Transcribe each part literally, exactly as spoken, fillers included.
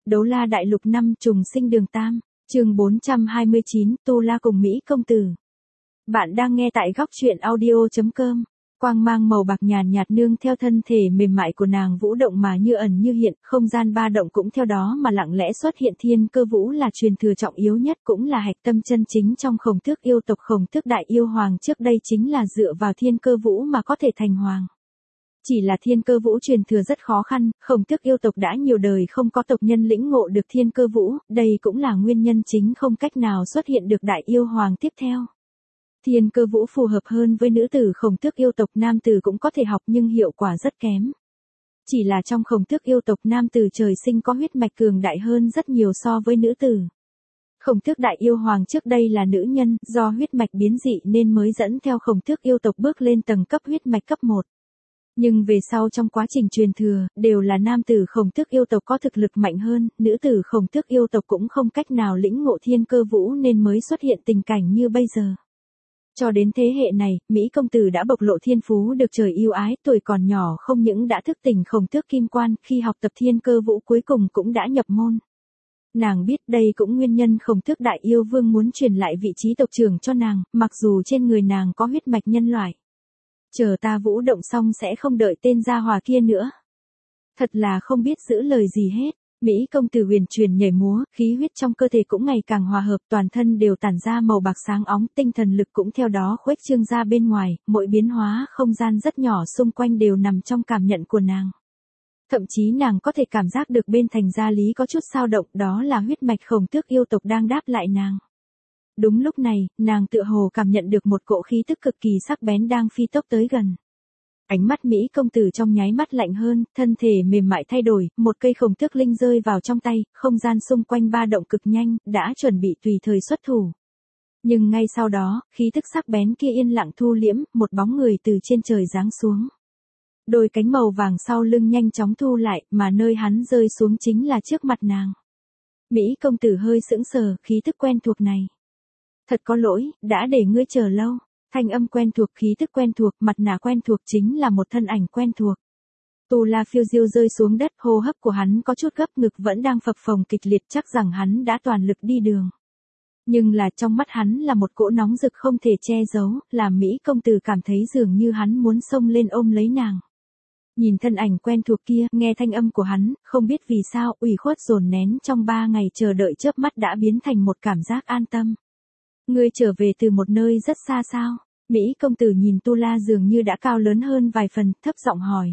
Đấu La Đại Lục năm trùng sinh đường tam, chương bốn trăm hai mươi chín, Tu La cùng Mỹ công tử. Bạn đang nghe tại góc truyện audio chấm com. Quang mang màu bạc nhàn nhạt nương theo thân thể mềm mại của nàng vũ động mà như ẩn như hiện, không gian ba động cũng theo đó mà lặng lẽ xuất hiện. Thiên Cơ Vũ là truyền thừa trọng yếu nhất, cũng là hạch tâm chân chính trong Khổng Tước yêu tộc. Khổng Tước đại yêu hoàng trước đây chính là dựa vào Thiên Cơ Vũ mà có thể thành hoàng. Chỉ là Thiên Cơ Vũ truyền thừa rất khó khăn, Khổng Tước yêu tộc đã nhiều đời không có tộc nhân lĩnh ngộ được Thiên Cơ Vũ, đây cũng là nguyên nhân chính không cách nào xuất hiện được đại yêu hoàng tiếp theo. Thiên Cơ Vũ phù hợp hơn với nữ tử Khổng Tước yêu tộc, nam tử cũng có thể học nhưng hiệu quả rất kém. Chỉ là trong Khổng Tước yêu tộc nam tử trời sinh có huyết mạch cường đại hơn rất nhiều so với nữ tử. Khổng Tước đại yêu hoàng trước đây là nữ nhân, do huyết mạch biến dị nên mới dẫn theo Khổng Tước yêu tộc bước lên tầng cấp huyết mạch cấp một. Nhưng về sau trong quá trình truyền thừa, đều là nam tử Khổng Tước yêu tộc có thực lực mạnh hơn, nữ tử Khổng Tước yêu tộc cũng không cách nào lĩnh ngộ Thiên Cơ Vũ nên mới xuất hiện tình cảnh như bây giờ. Cho đến thế hệ này, Mỹ công tử đã bộc lộ thiên phú được trời yêu ái, tuổi còn nhỏ không những đã thức tỉnh Khổng Tước kim quan, khi học tập Thiên Cơ Vũ cuối cùng cũng đã nhập môn. Nàng biết đây cũng nguyên nhân Khổng Tước đại yêu vương muốn truyền lại vị trí tộc trưởng cho nàng, mặc dù trên người nàng có huyết mạch nhân loại. Chờ ta vũ động xong sẽ không đợi tên gia hòa kia nữa. Thật là không biết giữ lời gì hết. Mỹ công tử huyền truyền nhảy múa, khí huyết trong cơ thể cũng ngày càng hòa hợp, toàn thân đều tản ra màu bạc sáng óng, tinh thần lực cũng theo đó khuếch trương ra bên ngoài, mỗi biến hóa không gian rất nhỏ xung quanh đều nằm trong cảm nhận của nàng. Thậm chí nàng có thể cảm giác được bên thành gia lý có chút dao động, đó là huyết mạch Khổng Tước yêu tộc đang đáp lại nàng. Đúng lúc này, nàng tựa hồ cảm nhận được một cỗ khí tức cực kỳ sắc bén đang phi tốc tới gần. Ánh mắt Mỹ công tử trong nháy mắt lạnh hơn, thân thể mềm mại thay đổi, một cây Khổng Tước linh rơi vào trong tay, không gian xung quanh ba động cực nhanh, đã chuẩn bị tùy thời xuất thủ. Nhưng ngay sau đó, khí tức sắc bén kia yên lặng thu liễm, một bóng người từ trên trời giáng xuống. Đôi cánh màu vàng sau lưng nhanh chóng thu lại, mà nơi hắn rơi xuống chính là trước mặt nàng. Mỹ công tử hơi sững sờ, khí tức quen thuộc này. Thật có lỗi, đã để ngươi chờ lâu. Thanh âm quen thuộc, khí tức quen thuộc, mặt nạ quen thuộc, chính là một thân ảnh quen thuộc. Tu La phiêu diêu rơi xuống đất, hô hấp của hắn có chút gấp, ngực vẫn đang phập phồng kịch liệt, chắc rằng hắn đã toàn lực đi đường. Nhưng là trong mắt hắn là một cỗ nóng rực không thể che giấu, làm Mỹ công tử cảm thấy dường như hắn muốn xông lên ôm lấy nàng. Nhìn thân ảnh quen thuộc kia, nghe thanh âm của hắn, không biết vì sao, ủy khuất dồn nén trong ba ngày chờ đợi chớp mắt đã biến thành một cảm giác an tâm. Ngươi trở về từ một nơi rất xa sao? Mỹ công tử nhìn Tu La dường như đã cao lớn hơn vài phần, thấp giọng hỏi.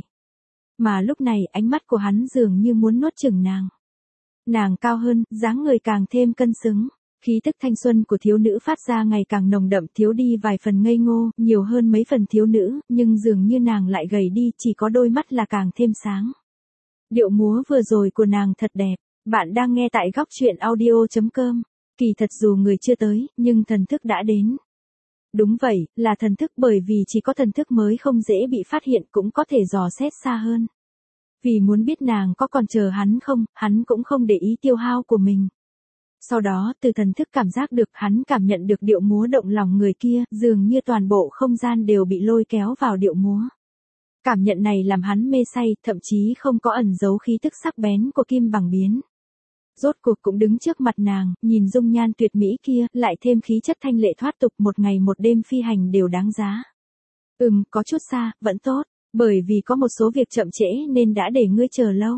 Mà lúc này ánh mắt của hắn dường như muốn nuốt chửng nàng. Nàng cao hơn, dáng người càng thêm cân xứng. Khí tức thanh xuân của thiếu nữ phát ra ngày càng nồng đậm, thiếu đi vài phần ngây ngô, nhiều hơn mấy phần thiếu nữ, nhưng dường như nàng lại gầy đi, chỉ có đôi mắt là càng thêm sáng. Điệu múa vừa rồi của nàng thật đẹp. Bạn đang nghe tại góc truyện audio chấm com. Kỳ thật dù người chưa tới, nhưng thần thức đã đến. Đúng vậy, là thần thức, bởi vì chỉ có thần thức mới không dễ bị phát hiện, cũng có thể dò xét xa hơn. Vì muốn biết nàng có còn chờ hắn không, hắn cũng không để ý tiêu hao của mình. Sau đó, từ thần thức cảm giác được, hắn cảm nhận được điệu múa động lòng người kia, dường như toàn bộ không gian đều bị lôi kéo vào điệu múa. Cảm nhận này làm hắn mê say, thậm chí không có ẩn giấu khí tức sắc bén của kim bằng biến. Rốt cuộc cũng đứng trước mặt nàng, nhìn dung nhan tuyệt mỹ kia, lại thêm khí chất thanh lệ thoát tục, một ngày một đêm phi hành đều đáng giá. Ừm, có chút xa, vẫn tốt, bởi vì có một số việc chậm trễ nên đã để ngươi chờ lâu.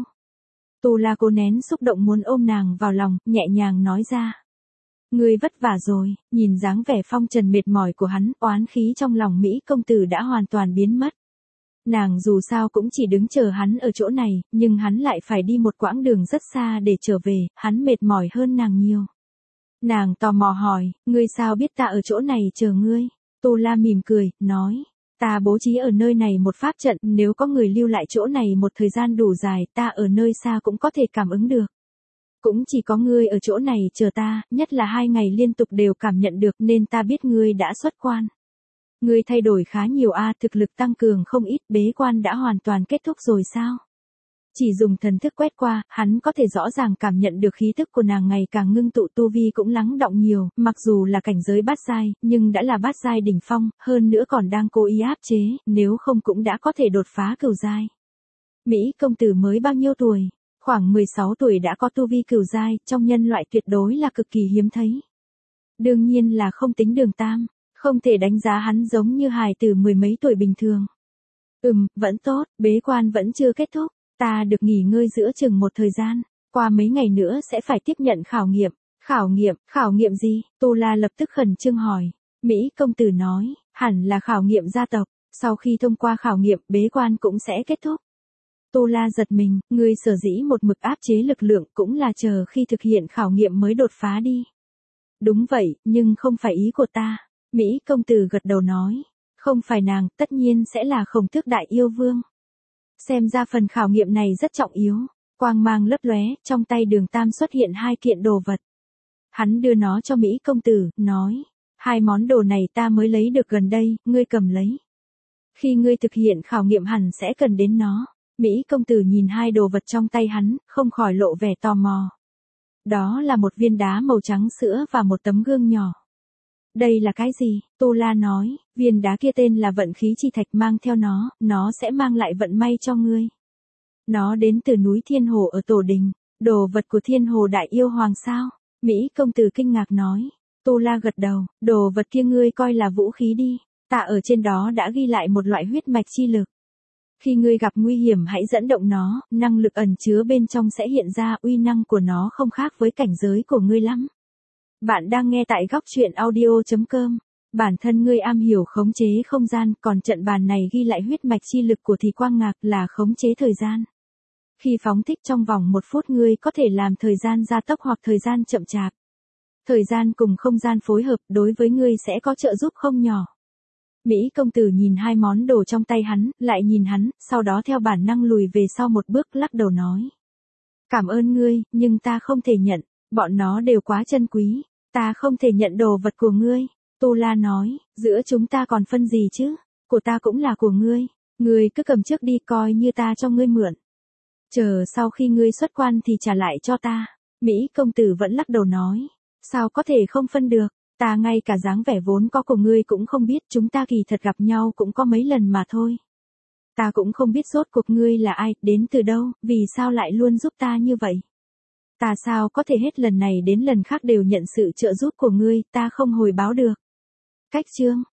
Tu La cố nén xúc động muốn ôm nàng vào lòng, nhẹ nhàng nói ra. Ngươi vất vả rồi, nhìn dáng vẻ phong trần mệt mỏi của hắn, oán khí trong lòng Mỹ công tử đã hoàn toàn biến mất. Nàng dù sao cũng chỉ đứng chờ hắn ở chỗ này, nhưng hắn lại phải đi một quãng đường rất xa để trở về, hắn mệt mỏi hơn nàng nhiều. Nàng tò mò hỏi, ngươi sao biết ta ở chỗ này chờ ngươi? Tu La mỉm cười, nói, ta bố trí ở nơi này một pháp trận, nếu có người lưu lại chỗ này một thời gian đủ dài, ta ở nơi xa cũng có thể cảm ứng được. Cũng chỉ có ngươi ở chỗ này chờ ta, nhất là hai ngày liên tục đều cảm nhận được nên ta biết ngươi đã xuất quan. Ngươi thay đổi khá nhiều a, thực lực tăng cường không ít, bế quan đã hoàn toàn kết thúc rồi sao? Chỉ dùng thần thức quét qua, hắn có thể rõ ràng cảm nhận được khí tức của nàng ngày càng ngưng tụ, tu vi cũng lắng đọng nhiều, mặc dù là cảnh giới bát giai, nhưng đã là bát giai đỉnh phong, hơn nữa còn đang cố ý áp chế, nếu không cũng đã có thể đột phá cửu giai. Mỹ công tử mới bao nhiêu tuổi? Khoảng mười sáu tuổi đã có tu vi cửu giai, trong nhân loại tuyệt đối là cực kỳ hiếm thấy. Đương nhiên là không tính Đường Tam, không thể đánh giá hắn giống như hài tử mười mấy tuổi bình thường. Ừm, vẫn tốt, bế quan vẫn chưa kết thúc, ta được nghỉ ngơi giữa chừng một thời gian, qua mấy ngày nữa sẽ phải tiếp nhận khảo nghiệm. Khảo nghiệm, khảo nghiệm gì? Tu La lập tức khẩn trương hỏi. Mỹ công tử nói, hẳn là khảo nghiệm gia tộc, sau khi thông qua khảo nghiệm bế quan cũng sẽ kết thúc. Tu La giật mình, ngươi sở dĩ một mực áp chế lực lượng cũng là chờ khi thực hiện khảo nghiệm mới đột phá đi. Đúng vậy, nhưng không phải ý của ta. Mỹ công tử gật đầu nói, không phải nàng, tất nhiên sẽ là Khổng Tước Đại Yêu Vương. Xem ra phần khảo nghiệm này rất trọng yếu. Quang mang lấp lóe, trong tay Đường Tam xuất hiện hai kiện đồ vật. Hắn đưa nó cho Mỹ công tử, nói, hai món đồ này ta mới lấy được gần đây, ngươi cầm lấy. Khi ngươi thực hiện khảo nghiệm hẳn sẽ cần đến nó. Mỹ công tử nhìn hai đồ vật trong tay hắn, không khỏi lộ vẻ tò mò. Đó là một viên đá màu trắng sữa và một tấm gương nhỏ. Đây là cái gì? Tu La nói, viên đá kia tên là vận khí chi thạch, mang theo nó, nó sẽ mang lại vận may cho ngươi. Nó đến từ núi Thiên Hồ ở Tổ Đình, đồ vật của Thiên Hồ Đại Yêu Hoàng sao? Mỹ công tử kinh ngạc nói. Tu La gật đầu, đồ vật kia ngươi coi là vũ khí đi, ta ở trên đó đã ghi lại một loại huyết mạch chi lực. Khi ngươi gặp nguy hiểm hãy dẫn động nó, năng lực ẩn chứa bên trong sẽ hiện ra, uy năng của nó không khác với cảnh giới của ngươi lắm. Bạn đang nghe tại góc truyện audio chấm com. Bản thân ngươi am hiểu khống chế không gian, còn trận bàn này ghi lại huyết mạch chi lực của Thì Quang Ngạc là khống chế thời gian. Khi phóng thích trong vòng một phút ngươi có thể làm thời gian gia tốc hoặc thời gian chậm chạp. Thời gian cùng không gian phối hợp đối với ngươi sẽ có trợ giúp không nhỏ. Mỹ công tử nhìn hai món đồ trong tay hắn, lại nhìn hắn, sau đó theo bản năng lùi về sau một bước lắc đầu nói. Cảm ơn ngươi, nhưng ta không thể nhận, bọn nó đều quá chân quý, ta không thể nhận đồ vật của ngươi. Tu La nói, giữa chúng ta còn phân gì chứ, của ta cũng là của ngươi, ngươi cứ cầm trước đi coi như ta cho ngươi mượn. Chờ sau khi ngươi xuất quan thì trả lại cho ta. Mỹ công tử vẫn lắc đầu nói, sao có thể không phân được, ta ngay cả dáng vẻ vốn có của ngươi cũng không biết, chúng ta kỳ thật gặp nhau cũng có mấy lần mà thôi. Ta cũng không biết rốt cuộc ngươi là ai, đến từ đâu, vì sao lại luôn giúp ta như vậy. Ta sao có thể hết lần này đến lần khác đều nhận sự trợ giúp của ngươi, ta không hồi báo được. Cách chương